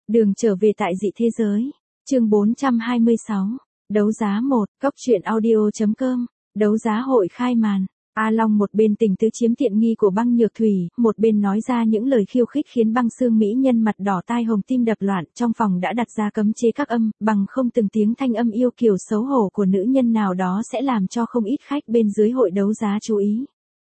Đường trở về tại dị thế giới. Chương 426. Đấu giá 1, Cóc truyện audio.com. Đấu giá hội khai màn. A Long một bên tình tứ chiếm tiện nghi của Băng Nhược Thủy, một bên nói ra những lời khiêu khích khiến Băng Xương mỹ nhân mặt đỏ tai hồng tim đập loạn. Trong phòng đã đặt ra cấm chế các âm, bằng không từng tiếng thanh âm yêu kiều xấu hổ của nữ nhân nào đó sẽ làm cho không ít khách bên dưới hội đấu giá chú ý.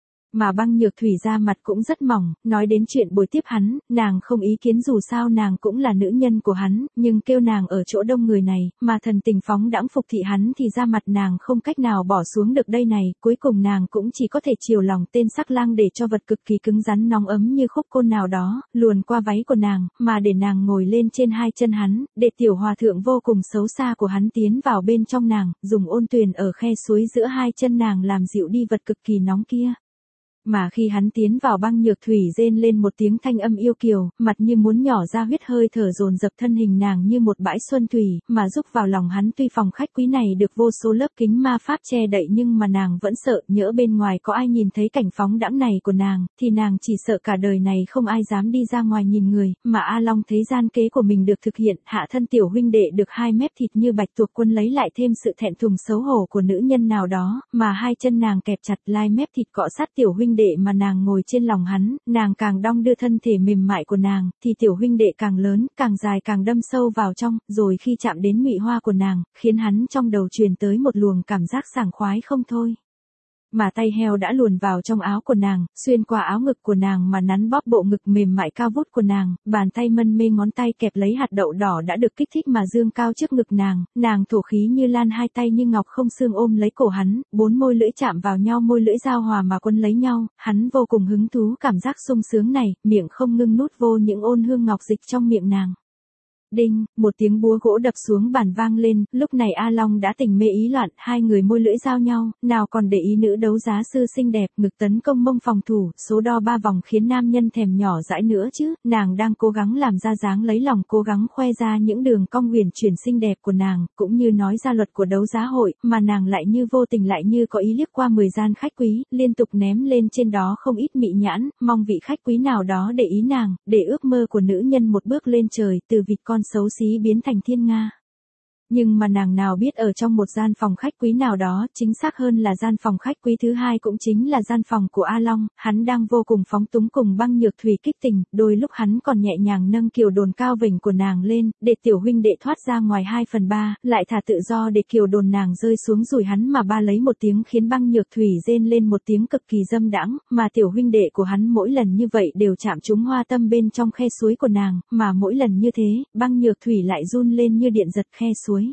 Mà Băng Nhược Thủy da mặt cũng rất mỏng, nói đến chuyện bồi tiếp hắn, nàng không ý kiến dù sao nàng cũng là nữ nhân của hắn, nhưng kêu nàng ở chỗ đông người này, mà thần tình phóng đãng phục thị hắn thì da mặt nàng không cách nào bỏ xuống được đây này, cuối cùng nàng cũng chỉ có thể chiều lòng tên sắc lang để cho vật cực kỳ cứng rắn nóng ấm như khúc côn nào đó, luồn qua váy của nàng, mà để nàng ngồi lên trên hai chân hắn, để tiểu hòa thượng vô cùng xấu xa của hắn tiến vào bên trong nàng, dùng ôn tuyền ở khe suối giữa hai chân nàng làm dịu đi vật cực kỳ nóng kia. Mà khi hắn tiến vào Băng Nhược Thủy rên lên một tiếng thanh âm yêu kiều, mặt như muốn nhỏ ra huyết hơi thở dồn dập thân hình nàng như một bãi xuân thủy, mà rúc vào lòng hắn tuy phòng khách quý này được vô số lớp kính ma pháp che đậy nhưng mà nàng vẫn sợ nhỡ bên ngoài có ai nhìn thấy cảnh phóng đãng này của nàng, thì nàng chỉ sợ cả đời này không ai dám đi ra ngoài nhìn người, mà A Long thấy gian kế của mình được thực hiện, hạ thân tiểu huynh đệ được 2 mép thịt như bạch tuộc quân lấy lại thêm sự thẹn thùng xấu hổ của nữ nhân nào đó, mà hai chân nàng kẹp chặt lai mép thịt cọ sát tiểu huynh đệ mà nàng ngồi trên lòng hắn, nàng càng đong đưa thân thể mềm mại của nàng, thì tiểu huynh đệ càng lớn, càng dài càng đâm sâu vào trong, rồi khi chạm đến nhụy hoa của nàng, khiến hắn trong đầu truyền tới một luồng cảm giác sảng khoái không thôi. Mà tay heo đã luồn vào trong áo của nàng, xuyên qua áo ngực của nàng mà nắn bóp bộ ngực mềm mại cao vút của nàng, bàn tay mân mê ngón tay kẹp lấy hạt đậu đỏ đã được kích thích mà dương cao trước ngực nàng thổ khí như lan hai tay như ngọc không xương ôm lấy cổ hắn, 4 môi lưỡi chạm vào nhau môi lưỡi giao hòa mà quân lấy nhau, hắn vô cùng hứng thú cảm giác sung sướng này, miệng không ngưng nút vô những ôn hương ngọc dịch trong miệng nàng. Đinh, một tiếng búa gỗ đập xuống bàn vang lên, lúc này A Long đã tình mê ý loạn, hai người môi lưỡi giao nhau, nào còn để ý nữ đấu giá sư xinh đẹp, ngực tấn công mông phòng thủ, số đo 3 vòng khiến nam nhân thèm nhỏ dãi nữa chứ, nàng đang cố gắng làm ra dáng lấy lòng cố gắng khoe ra những đường cong huyền chuyển xinh đẹp của nàng, cũng như nói ra luật của đấu giá hội, mà nàng lại như vô tình lại như có ý liếc qua 10 gian khách quý, liên tục ném lên trên đó không ít mị nhãn, mong vị khách quý nào đó để ý nàng, để ước mơ của nữ nhân một bước lên trời, từ vịt con xấu xí biến thành thiên nga. Nhưng mà nàng nào biết ở trong một gian phòng khách quý nào đó, chính xác hơn là gian phòng khách quý thứ hai cũng chính là gian phòng của A Long, hắn đang vô cùng phóng túng cùng Băng Nhược Thủy kích tình, đôi lúc hắn còn nhẹ nhàng nâng kiều đồn cao vểnh của nàng lên, để tiểu huynh đệ thoát ra ngoài 2/3, lại thả tự do để kiều đồn nàng rơi xuống rủi hắn mà ba lấy một tiếng khiến Băng Nhược Thủy rên lên một tiếng cực kỳ dâm đãng, mà tiểu huynh đệ của hắn mỗi lần như vậy đều chạm trúng hoa tâm bên trong khe suối của nàng, mà mỗi lần như thế, Băng Nhược Thủy lại run lên như điện giật khe suối.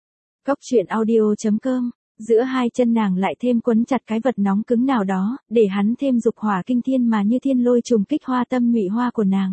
Cóc truyện audio.com. Giữa hai chân nàng lại thêm quấn chặt cái vật nóng cứng nào đó, để hắn thêm dục hỏa kinh thiên mà như thiên lôi trùng kích hoa tâm nhụy hoa của nàng.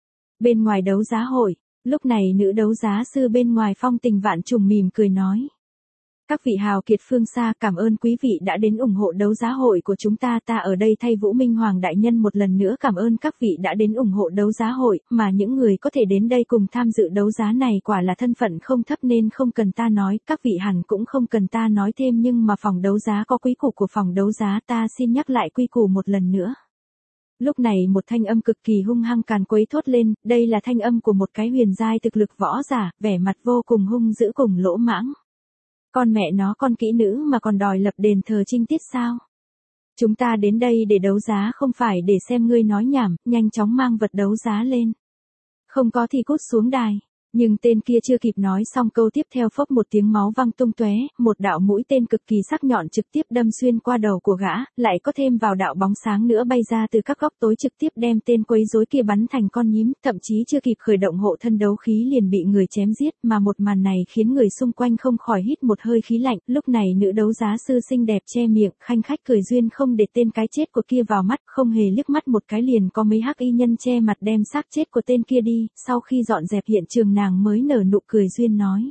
Bên ngoài đấu giá hội, lúc này nữ đấu giá sư bên ngoài phong tình vạn trùng mỉm cười nói. Các vị hào kiệt phương xa, cảm ơn quý vị đã đến ủng hộ đấu giá hội của chúng ta ở đây thay Vũ Minh Hoàng đại nhân một lần nữa cảm ơn các vị đã đến ủng hộ đấu giá hội, mà những người có thể đến đây cùng tham dự đấu giá này quả là thân phận không thấp nên không cần ta nói, các vị hẳn cũng không cần ta nói thêm nhưng mà phòng đấu giá có quy củ của phòng đấu giá ta xin nhắc lại quy củ một lần nữa. Lúc này một thanh âm cực kỳ hung hăng càn quấy thốt lên, đây là thanh âm của một cái huyền giai thực lực võ giả, vẻ mặt vô cùng hung dữ cùng lỗ mãng. Con mẹ nó con kỹ nữ mà còn đòi lập đền thờ trinh tiết sao? Chúng ta đến đây để đấu giá không phải để xem ngươi nói nhảm, nhanh chóng mang vật đấu giá lên. Không có thì cút xuống đài. Nhưng tên kia chưa kịp nói xong câu tiếp theo phốc một tiếng máu văng tung tóe, một đạo mũi tên cực kỳ sắc nhọn trực tiếp đâm xuyên qua đầu của gã, lại có thêm vào đạo bóng sáng nữa bay ra từ các góc tối trực tiếp đem tên quấy rối kia bắn thành con nhím, thậm chí chưa kịp khởi động hộ thân đấu khí liền bị người chém giết, mà một màn này khiến người xung quanh không khỏi hít một hơi khí lạnh, lúc này nữ đấu giá sư xinh đẹp che miệng, khanh khách cười duyên không để tên cái chết của kia vào mắt, không hề liếc mắt một cái liền có mấy hắc y nhân che mặt đem xác chết của tên kia đi, sau khi dọn dẹp hiện trường nàng mới nở nụ cười duyên nói.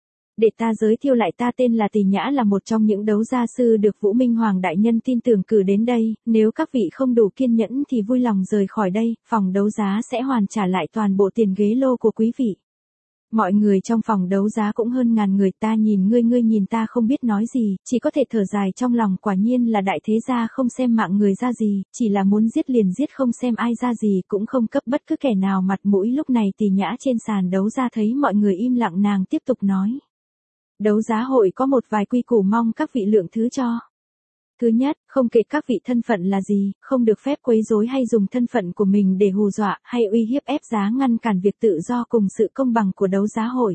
Để ta giới thiệu lại ta tên là Tỳ Nhã là một trong những đấu giá sư được Vũ Minh Hoàng đại nhân tin tưởng cử đến đây, nếu các vị không đủ kiên nhẫn thì vui lòng rời khỏi đây, phòng đấu giá sẽ hoàn trả lại toàn bộ tiền ghế lô của quý vị. Mọi người trong phòng đấu giá cũng hơn ngàn người, ta nhìn ngươi nhìn ta không biết nói gì, chỉ có thể thở dài trong lòng, quả nhiên là đại thế gia không xem mạng người ra gì, chỉ là muốn giết liền giết không xem ai ra gì, cũng không cấp bất cứ kẻ nào mặt mũi. Lúc này Tỷ Nhã trên sàn đấu giá thấy mọi người im lặng, nàng tiếp tục nói. Đấu giá hội có một vài quy củ mong các vị lượng thứ cho. Thứ nhất, không kể các vị thân phận là gì, không được phép quấy rối hay dùng thân phận của mình để hù dọa hay uy hiếp ép giá, ngăn cản việc tự do cùng sự công bằng của đấu giá hội.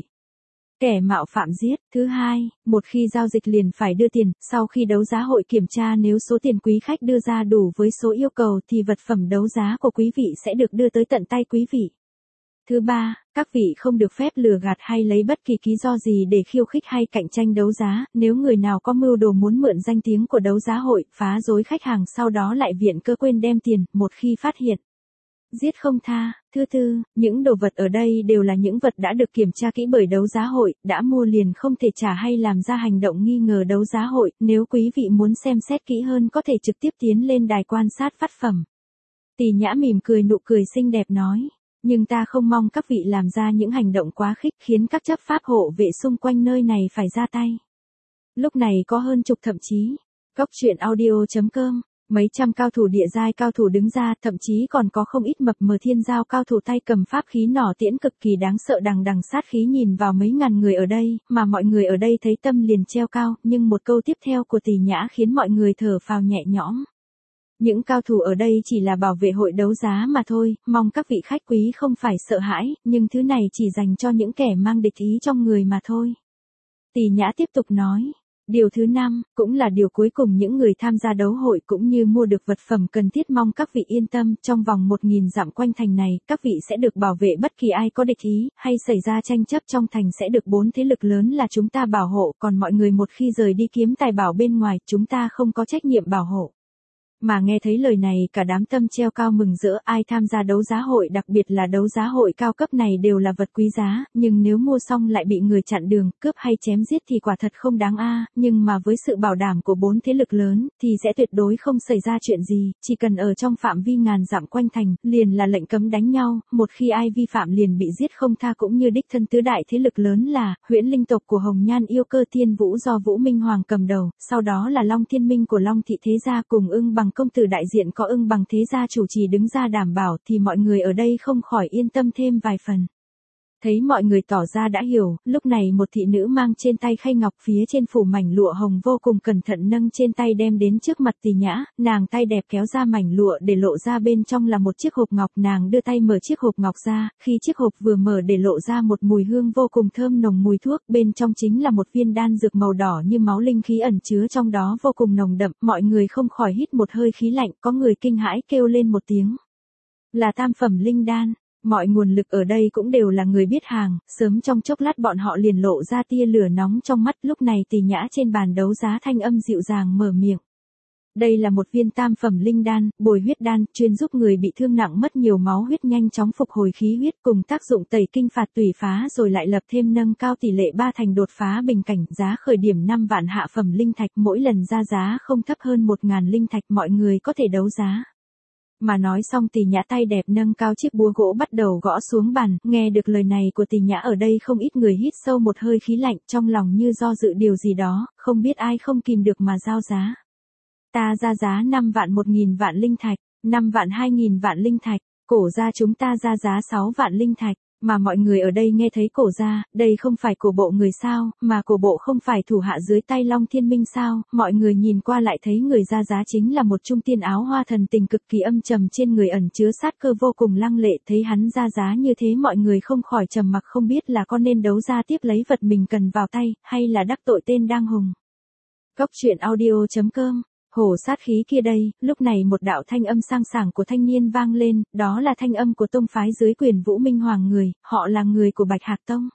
Kẻ mạo phạm giết. Thứ hai, một khi giao dịch liền phải đưa tiền, sau khi đấu giá hội kiểm tra nếu số tiền quý khách đưa ra đủ với số yêu cầu thì vật phẩm đấu giá của quý vị sẽ được đưa tới tận tay quý vị. Thứ ba, các vị không được phép lừa gạt hay lấy bất kỳ lý do gì để khiêu khích hay cạnh tranh đấu giá, nếu người nào có mưu đồ muốn mượn danh tiếng của đấu giá hội, phá rối khách hàng sau đó lại viện cớ quên đem tiền, một khi phát hiện, giết không tha. Thứ tư, những đồ vật ở đây đều là những vật đã được kiểm tra kỹ bởi đấu giá hội, đã mua liền không thể trả hay làm ra hành động nghi ngờ đấu giá hội, nếu quý vị muốn xem xét kỹ hơn có thể trực tiếp tiến lên đài quan sát phát phẩm. Tỷ Nhã mỉm cười, nụ cười xinh đẹp nói. Nhưng ta không mong các vị làm ra những hành động quá khích khiến các chấp pháp hộ vệ xung quanh nơi này phải ra tay. Lúc này có hơn chục, thậm chí, Cốc truyện audio.com, mấy trăm cao thủ địa giai cao thủ đứng ra, thậm chí còn có không ít mập mờ thiên giao cao thủ tay cầm pháp khí nỏ tiễn cực kỳ đáng sợ đằng đằng sát khí nhìn vào mấy ngàn người ở đây, mà mọi người ở đây thấy tâm liền treo cao, nhưng một câu tiếp theo của Tỷ Nhã khiến mọi người thở phào nhẹ nhõm. Những cao thủ ở đây chỉ là bảo vệ hội đấu giá mà thôi, mong các vị khách quý không phải sợ hãi, nhưng thứ này chỉ dành cho những kẻ mang địch ý trong người mà thôi. Tỷ Nhã tiếp tục nói. Điều thứ 5, cũng là điều cuối cùng, những người tham gia đấu hội cũng như mua được vật phẩm cần thiết mong các vị yên tâm, trong vòng 1000 dặm quanh thành này, các vị sẽ được bảo vệ, bất kỳ ai có địch ý, hay xảy ra tranh chấp trong thành sẽ được 4 thế lực lớn là chúng ta bảo hộ, còn mọi người một khi rời đi kiếm tài bảo bên ngoài, chúng ta không có trách nhiệm bảo hộ. Mà nghe thấy lời này cả đám tâm treo cao mừng rỡ, ai tham gia đấu giá hội, đặc biệt là đấu giá hội cao cấp này đều là vật quý giá, nhưng nếu mua xong lại bị người chặn đường, cướp hay chém giết thì quả thật không đáng nhưng mà với sự bảo đảm của 4 thế lực lớn, thì sẽ tuyệt đối không xảy ra chuyện gì, chỉ cần ở trong phạm vi ngàn dặm quanh thành, liền là lệnh cấm đánh nhau, một khi ai vi phạm liền bị giết không tha, cũng như đích thân tứ đại thế lực lớn là, Huyễn Linh tộc của Hồng Nhan Yêu Cơ Thiên Vũ do Vũ Minh Hoàng cầm đầu, sau đó là Long Thiên Minh của Long Thị Thế Gia cùng Ưng Bằng công tử đại diện có Ưng Bằng Thế Gia chủ trì đứng ra đảm bảo, thì mọi người ở đây không khỏi yên tâm thêm vài phần. Thấy mọi người tỏ ra đã hiểu, lúc này một thị nữ mang trên tay khay ngọc phía trên phủ mảnh lụa hồng vô cùng cẩn thận nâng trên tay đem đến trước mặt Tỷ Nhã, nàng tay đẹp kéo ra mảnh lụa để lộ ra bên trong là một chiếc hộp ngọc, nàng đưa tay mở chiếc hộp ngọc ra, khi chiếc hộp vừa mở để lộ ra một mùi hương vô cùng thơm nồng, mùi thuốc, bên trong chính là một viên đan dược màu đỏ như máu, linh khí ẩn chứa trong đó vô cùng nồng đậm, mọi người không khỏi hít một hơi khí lạnh, có người kinh hãi kêu lên một tiếng. Là tam phẩm linh đan. Mọi nguồn lực ở đây cũng đều là người biết hàng, sớm trong chốc lát bọn họ liền lộ ra tia lửa nóng trong mắt, lúc này Tỷ Nhã trên bàn đấu giá thanh âm dịu dàng mở miệng. Đây là một viên tam phẩm linh đan, bồi huyết đan, chuyên giúp người bị thương nặng mất nhiều máu huyết nhanh chóng phục hồi khí huyết, cùng tác dụng tẩy kinh phạt tủy phá rồi lại lập thêm nâng cao tỷ lệ 3 thành đột phá bình cảnh, giá khởi điểm 5 vạn hạ phẩm linh thạch, mỗi lần ra giá không thấp hơn 1000 linh thạch, mọi người có thể đấu giá. Mà nói xong Tỷ Nhã tay đẹp nâng cao chiếc búa gỗ bắt đầu gõ xuống bàn, nghe được lời này của Tỷ Nhã ở đây không ít người hít sâu một hơi khí lạnh, trong lòng như do dự điều gì đó, không biết ai không kìm được mà giao giá. Ta ra giá 5 vạn 1000 vạn linh thạch, 5 vạn 2000 vạn linh thạch, cổ gia chúng ta ra giá 6 vạn linh thạch. Mà mọi người ở đây nghe thấy cổ gia, đây không phải cổ bộ người sao, mà cổ bộ không phải thủ hạ dưới tay Long Thiên Minh sao, mọi người nhìn qua lại thấy người ra giá chính là một trung tiên áo hoa thần tình cực kỳ âm trầm, trên người ẩn chứa sát cơ vô cùng lăng lệ, thấy hắn ra giá như thế mọi người không khỏi trầm mặc, không biết là có nên đấu ra tiếp lấy vật mình cần vào tay, hay là đắc tội tên đang hùng. Cốc truyện audio.com. Hổ sát khí kia đây, lúc này một đạo thanh âm sang sảng của thanh niên vang lên, đó là thanh âm của tông phái dưới quyền Vũ Minh Hoàng người, họ là người của Bạch Hạc Tông.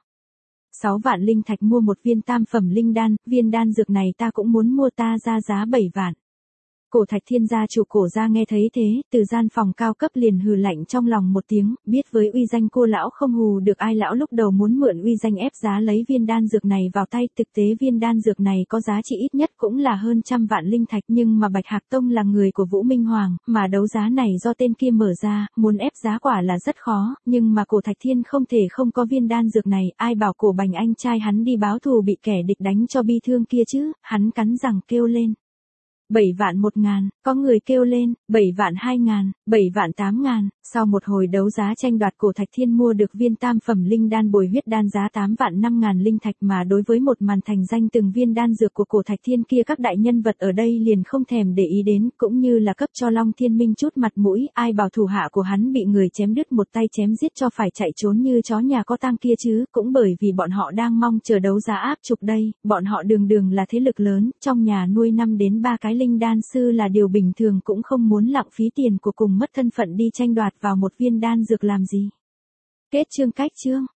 6 vạn linh thạch mua một viên tam phẩm linh đan, viên đan dược này ta cũng muốn mua, ta ra giá 7 vạn. Cổ Thạch Thiên gia chủ Cổ gia nghe thấy thế, từ gian phòng cao cấp liền hừ lạnh trong lòng một tiếng, biết với uy danh cô lão không hù được ai, lão lúc đầu muốn mượn uy danh ép giá lấy viên đan dược này vào tay, thực tế viên đan dược này có giá trị ít nhất cũng là hơn 100 vạn linh thạch, nhưng mà Bạch Hạc Tông là người của Vũ Minh Hoàng, mà đấu giá này do tên kia mở ra, muốn ép giá quả là rất khó, nhưng mà Cổ Thạch Thiên không thể không có viên đan dược này, ai bảo Cổ Bành anh trai hắn đi báo thù bị kẻ địch đánh cho bi thương kia chứ, hắn cắn răng kêu lên. 7 vạn 1 ngàn, có người kêu lên, 7 vạn 2 ngàn, 7 vạn 8 ngàn, sau một hồi đấu giá tranh đoạt Cổ Thạch Thiên mua được viên tam phẩm linh đan bồi huyết đan giá 8 vạn 5 ngàn linh thạch, mà đối với một màn thành danh từng viên đan dược của Cổ Thạch Thiên kia các đại nhân vật ở đây liền không thèm để ý đến, cũng như là cấp cho Long Thiên Minh chút mặt mũi, ai bảo thủ hạ của hắn bị người chém đứt một tay chém giết cho phải chạy trốn như chó nhà có tang kia chứ, cũng bởi vì bọn họ đang mong chờ đấu giá áp trục đây, bọn họ đường là thế lực lớn, trong nhà nuôi 5 đến 3 cái linh đan sư là điều bình thường, cũng không muốn lãng phí tiền của cùng mất thân phận đi tranh đoạt vào một viên đan dược làm gì. Kết chương.